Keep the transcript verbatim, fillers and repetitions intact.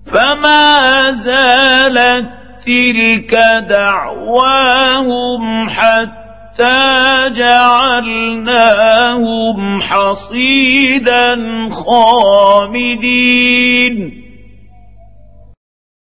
فما زالت تلك دعواهم حتى جعلناهم حصيدا خامدين.